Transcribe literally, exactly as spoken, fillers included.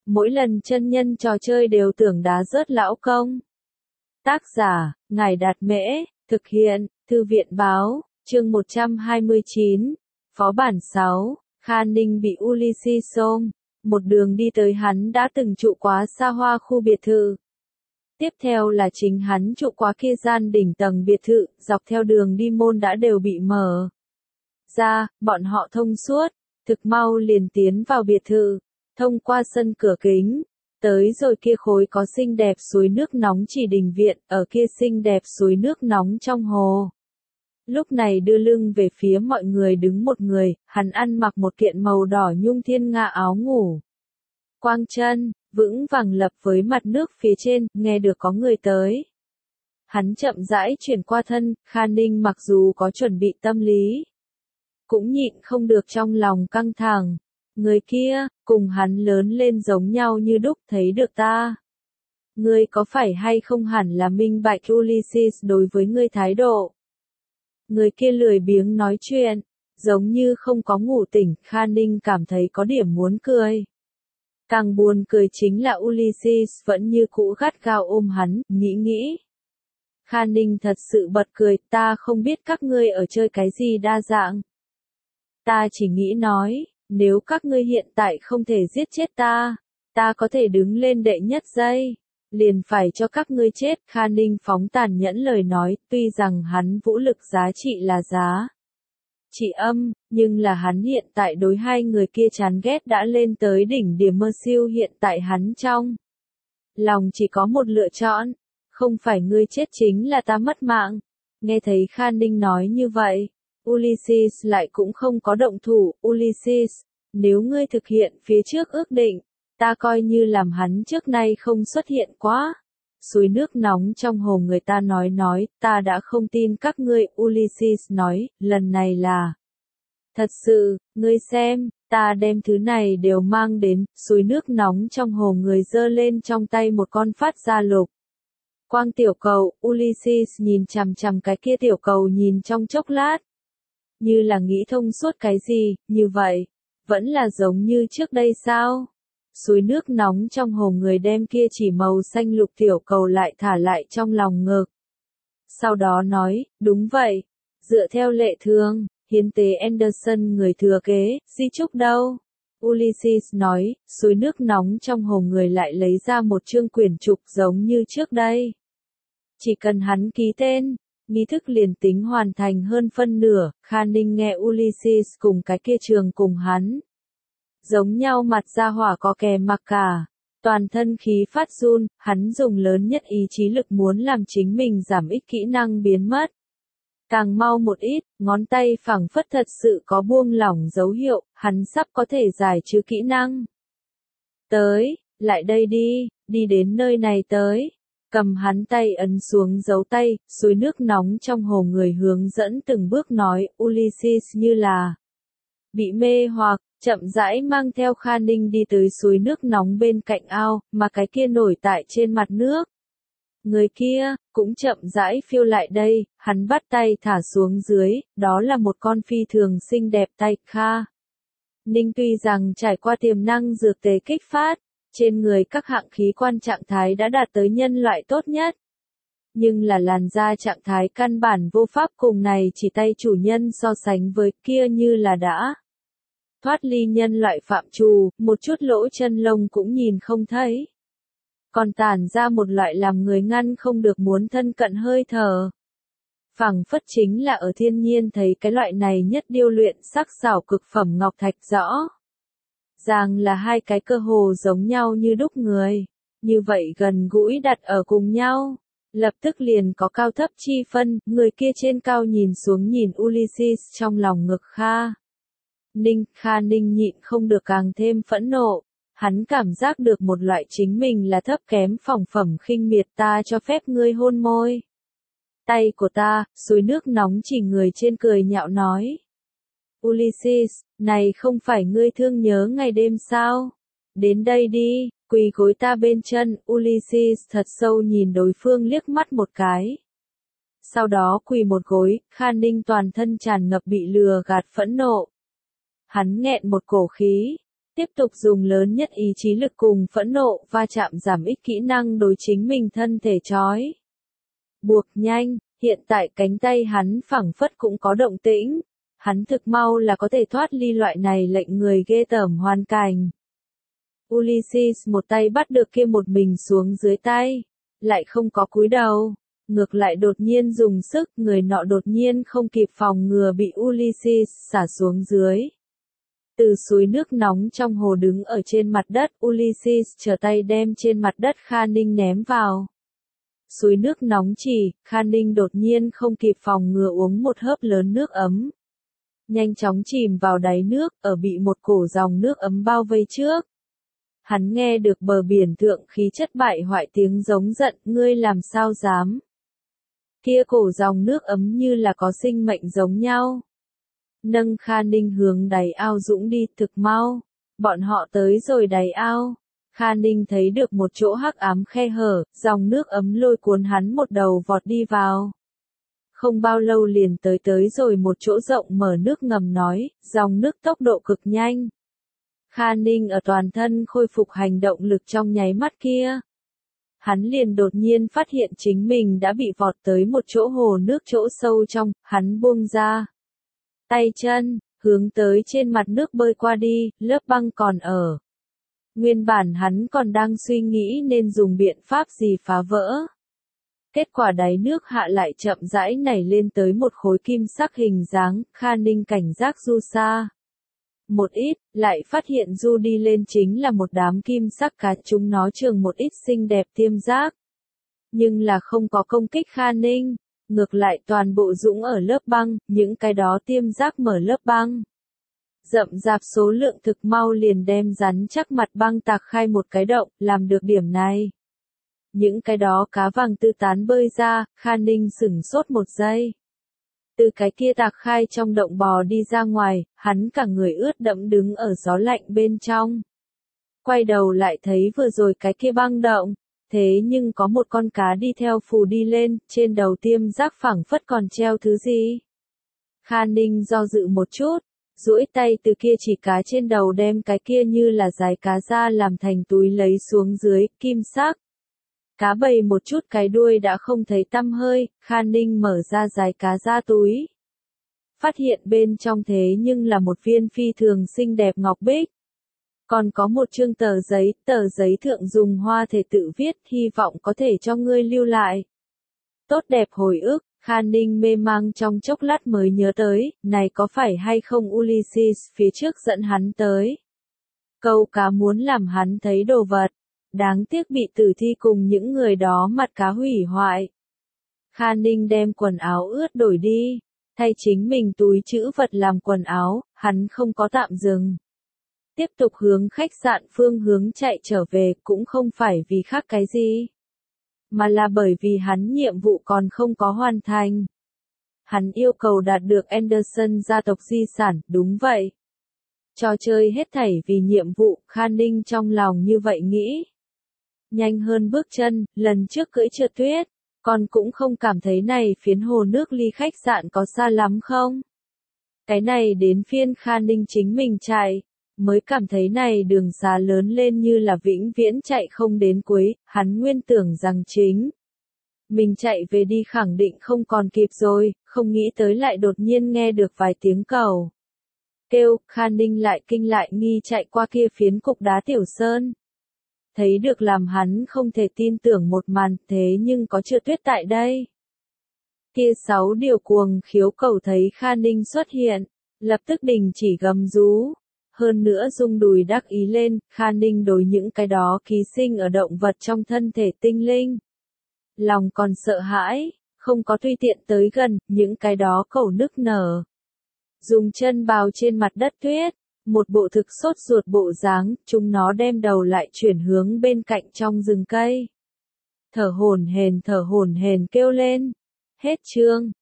mỗi lần chân nhân trò chơi đều tưởng đá rớt lão công. Tác giả, Ngài Đạt Mễ, thực hiện, Thư viện Báo, chương một trăm hai mươi chín, Phó bản sáu, Kha Ninh bị Ulysses xôm, một đường đi tới hắn đã từng trụ quá xa hoa khu biệt thự. Tiếp theo là chính hắn trụ quá kia gian đỉnh tầng biệt thự, dọc theo đường đi môn đã đều bị mở ra, bọn họ thông suốt, thực mau liền tiến vào biệt thự, thông qua sân cửa kính, tới rồi kia khối có xinh đẹp suối nước nóng chỉ đình viện, ở kia xinh đẹp suối nước nóng trong hồ. Lúc này đưa lưng về phía mọi người đứng một người, hắn ăn mặc một kiện màu đỏ nhung thiên nga áo ngủ. Quang chân, vững vàng lập với mặt nước phía trên, nghe được có người tới. Hắn chậm rãi chuyển qua thân, Kha Ninh mặc dù có chuẩn bị tâm lý, cũng nhịn không được trong lòng căng thẳng. Người kia, cùng hắn lớn lên giống nhau như đúc, thấy được ta. Ngươi có phải hay không hẳn là minh bạch Ulysses đối với ngươi thái độ. Người kia lười biếng nói chuyện, giống như không có ngủ tỉnh, Kha Ninh cảm thấy có điểm muốn cười. Càng buồn cười chính là Ulysses vẫn như cũ gắt gao ôm hắn, nghĩ nghĩ. Kha Ninh thật sự bật cười, ta không biết các ngươi ở chơi cái gì đa dạng. Ta chỉ nghĩ nói, nếu các ngươi hiện tại không thể giết chết ta, ta có thể đứng lên đệ nhất giây, liền phải cho các ngươi chết. Kha Ninh phóng tàn nhẫn lời nói, tuy rằng hắn vũ lực giá trị là giá trị âm, nhưng là hắn hiện tại đối hai người kia chán ghét đã lên tới đỉnh điểm mơ siêu, hiện tại hắn trong lòng chỉ có một lựa chọn, không phải ngươi chết chính là ta mất mạng. Nghe thấy Kha Ninh nói như vậy, Ulysses lại cũng không có động thủ. Ulysses, nếu ngươi thực hiện phía trước ước định, ta coi như làm hắn trước nay không xuất hiện quá. Suối nước nóng trong hồ người ta nói nói, ta đã không tin các ngươi. Ulysses nói, lần này là thật sự, ngươi xem, ta đem thứ này đều mang đến. Suối nước nóng trong hồ người giơ lên trong tay một con phát ra lục quang tiểu cầu. Ulysses nhìn chằm chằm cái kia tiểu cầu nhìn trong chốc lát, như là nghĩ thông suốt cái gì. Như vậy, vẫn là giống như trước đây sao? Suối nước nóng trong hồ người đem kia chỉ màu xanh lục tiểu cầu lại thả lại trong lòng ngực. Sau đó nói, đúng vậy, dựa theo lệ thường, hiến tế Anderson người thừa kế, di chúc đâu? Ulysses nói, suối nước nóng trong hồ người lại lấy ra một chương quyển trục giống như trước đây. Chỉ cần hắn ký tên, nghi thức liền tính hoàn thành hơn phân nửa. Kha Ninh nghe Ulysses cùng cái kia trường cùng hắn giống nhau mặt ra hỏa có kè mặc cả, toàn thân khí phát run, hắn dùng lớn nhất ý chí lực muốn làm chính mình giảm ít kỹ năng biến mất. Càng mau một ít, ngón tay phẳng phất thật sự có buông lỏng dấu hiệu, hắn sắp có thể giải trừ kỹ năng. Tới, lại đây đi, đi đến nơi này tới. Cầm hắn tay ấn xuống dấu tay, suối nước nóng trong hồ người hướng dẫn từng bước nói. Ulysses như là bị mê hoặc, chậm rãi mang theo Kha Ninh đi tới suối nước nóng bên cạnh ao, mà cái kia nổi tại trên mặt nước. Người kia, cũng chậm rãi phiêu lại đây, hắn bắt tay thả xuống dưới, đó là một con phi thường xinh đẹp tay. Kha Ninh tuy rằng trải qua tiềm năng dược tế kích phát, trên người các hạng khí quan trạng thái đã đạt tới nhân loại tốt nhất. Nhưng là làn da trạng thái căn bản vô pháp cùng này chỉ tay chủ nhân so sánh với, kia như là đã thoát ly nhân loại phạm trù, một chút lỗ chân lông cũng nhìn không thấy. Còn tản ra một loại làm người ngăn không được muốn thân cận hơi thở. Phẳng phất chính là ở thiên nhiên thấy cái loại này nhất điêu luyện sắc xảo cực phẩm ngọc thạch rõ. Ràng là hai cái cơ hồ giống nhau như đúc người. Như vậy gần gũi đặt ở cùng nhau. Lập tức liền có cao thấp chi phân, người kia trên cao nhìn xuống nhìn Ulysses trong lòng ngực Kha Ninh. Kha Ninh nhịn không được càng thêm phẫn nộ. Hắn cảm giác được một loại chính mình là thấp kém phỏng phẩm khinh miệt. Ta cho phép ngươi hôn môi tay của ta. Suối nước nóng chỉ người trên cười nhạo nói. Ulysses, này không phải ngươi thương nhớ ngày đêm sao? Đến đây đi, quỳ gối ta bên chân. Ulysses thật sâu nhìn đối phương liếc mắt một cái. Sau đó quỳ một gối. Kha Ninh toàn thân tràn ngập bị lừa gạt phẫn nộ. Hắn nghẹn một cổ khí, Tiếp tục dùng lớn nhất ý chí lực cùng phẫn nộ, va chạm giảm ít kỹ năng đối chính mình thân thể trói. Buộc nhanh, hiện tại cánh tay hắn phẳng phất cũng có động tĩnh. Hắn thực mau là có thể thoát ly loại này lệnh người ghê tởm hoàn cảnh. Ulysses một tay bắt được kia một mình xuống dưới tay, lại không có cúi đầu, ngược lại đột nhiên dùng sức, người nọ đột nhiên không kịp phòng ngừa bị Ulysses xả xuống dưới. Từ suối nước nóng trong hồ đứng ở trên mặt đất, Ulysses trở tay đem trên mặt đất Kha Ninh ném vào. Suối nước nóng chỉ, Kha Ninh đột nhiên không kịp phòng ngừa uống một hớp lớn nước ấm. Nhanh chóng chìm vào đáy nước, ở bị một cổ dòng nước ấm bao vây trước. Hắn nghe được bờ biển thượng khí chất bại hoại tiếng giống giận, ngươi làm sao dám. Kia cổ dòng nước ấm như là có sinh mệnh giống nhau. Nâng Kha Ninh hướng đáy ao dũng đi, thực mau. Bọn họ tới rồi đáy ao. Kha Ninh thấy được một chỗ hắc ám khe hở, dòng nước ấm lôi cuốn hắn một đầu vọt đi vào. Không bao lâu liền tới tới rồi một chỗ rộng mở nước ngầm nói, dòng nước tốc độ cực nhanh. Kha Ninh ở toàn thân khôi phục hành động lực trong nháy mắt kia. Hắn liền đột nhiên phát hiện chính mình đã bị vọt tới một chỗ hồ nước chỗ sâu trong, hắn buông ra. Tay chân, hướng tới trên mặt nước bơi qua đi, lớp băng còn ở. Nguyên bản hắn còn đang suy nghĩ nên dùng biện pháp gì phá vỡ. Kết quả đáy nước hạ lại chậm rãi nảy lên tới một khối kim sắc hình dáng, Kha Ninh cảnh giác du xa. Một ít, lại phát hiện du đi lên chính là một đám kim sắc cá, chúng nó trường một ít xinh đẹp tiêm giác. Nhưng là không có công kích Kha Ninh, ngược lại toàn bộ dũng ở lớp băng, những cái đó tiêm giác mở lớp băng. Rậm rạp số lượng thực mau liền đem rắn chắc mặt băng tạc khai một cái động, làm được điểm này. Những cái đó cá vàng tư tán bơi ra, Kha Ninh sửng sốt một giây. Từ cái kia tạc khai trong động bò đi ra ngoài, hắn cả người ướt đẫm đứng ở gió lạnh bên trong. Quay đầu lại thấy vừa rồi cái kia băng động, thế nhưng có một con cá đi theo phù đi lên, trên đầu tiêm giác phẳng phất còn treo thứ gì. Kha Ninh do dự một chút, duỗi tay từ kia chỉ cá trên đầu đem cái kia như là dải cá ra làm thành túi lấy xuống dưới, kim sắc. Cá bầy một chút cái đuôi đã không thấy tăm hơi, Kha Ninh mở ra dải cá ra túi. Phát hiện bên trong thế nhưng là một viên phi thường xinh đẹp ngọc bích. Còn có một chương tờ giấy, tờ giấy thượng dùng hoa thể tự viết, hy vọng có thể cho ngươi lưu lại. Tốt đẹp hồi ức, Kha Ninh mê mang trong chốc lát mới nhớ tới, này có phải hay không Ulysses phía trước dẫn hắn tới. Câu cá muốn làm hắn thấy đồ vật, đáng tiếc bị tử thi cùng những người đó mặt cá hủy hoại. Kha Ninh đem quần áo ướt đổi đi, thay chính mình túi trữ vật làm quần áo, hắn không có tạm dừng. Tiếp tục hướng khách sạn phương hướng chạy trở về cũng không phải vì khác cái gì, mà là bởi vì hắn nhiệm vụ còn không có hoàn thành. Hắn yêu cầu đạt được Anderson gia tộc di sản, đúng vậy. Trò chơi hết thảy vì nhiệm vụ, Kha Ninh trong lòng như vậy nghĩ. Nhanh hơn bước chân, lần trước cưỡi trượt tuyết, còn cũng không cảm thấy này phiến hồ nước ly khách sạn có xa lắm không? Cái này đến phiên Kha Ninh chính mình chạy, mới cảm thấy này đường xá lớn lên như là vĩnh viễn chạy không đến cuối, hắn nguyên tưởng rằng chính. Mình chạy về đi khẳng định không còn kịp rồi, không nghĩ tới lại đột nhiên nghe được vài tiếng cầu. Kêu, Kha Ninh lại kinh lại nghi chạy qua kia phiến cục đá tiểu sơn. Thấy được làm hắn không thể tin tưởng một màn, thế nhưng có trượt tuyết tại đây. Kia sáu điều cuồng khiếu cầu thấy Kha Ninh xuất hiện, lập tức đình chỉ gầm rú. Hơn nữa rung đùi đắc ý lên, Kha Ninh đối những cái đó ký sinh ở động vật trong thân thể tinh linh. Lòng còn sợ hãi, không có tùy tiện tới gần, những cái đó cầu nức nở. Dùng chân bào trên mặt đất tuyết, một bộ thực sốt ruột bộ dáng, chúng nó đem đầu lại chuyển hướng bên cạnh trong rừng cây. Thở hổn hển thở hổn hển kêu lên. Hết chương.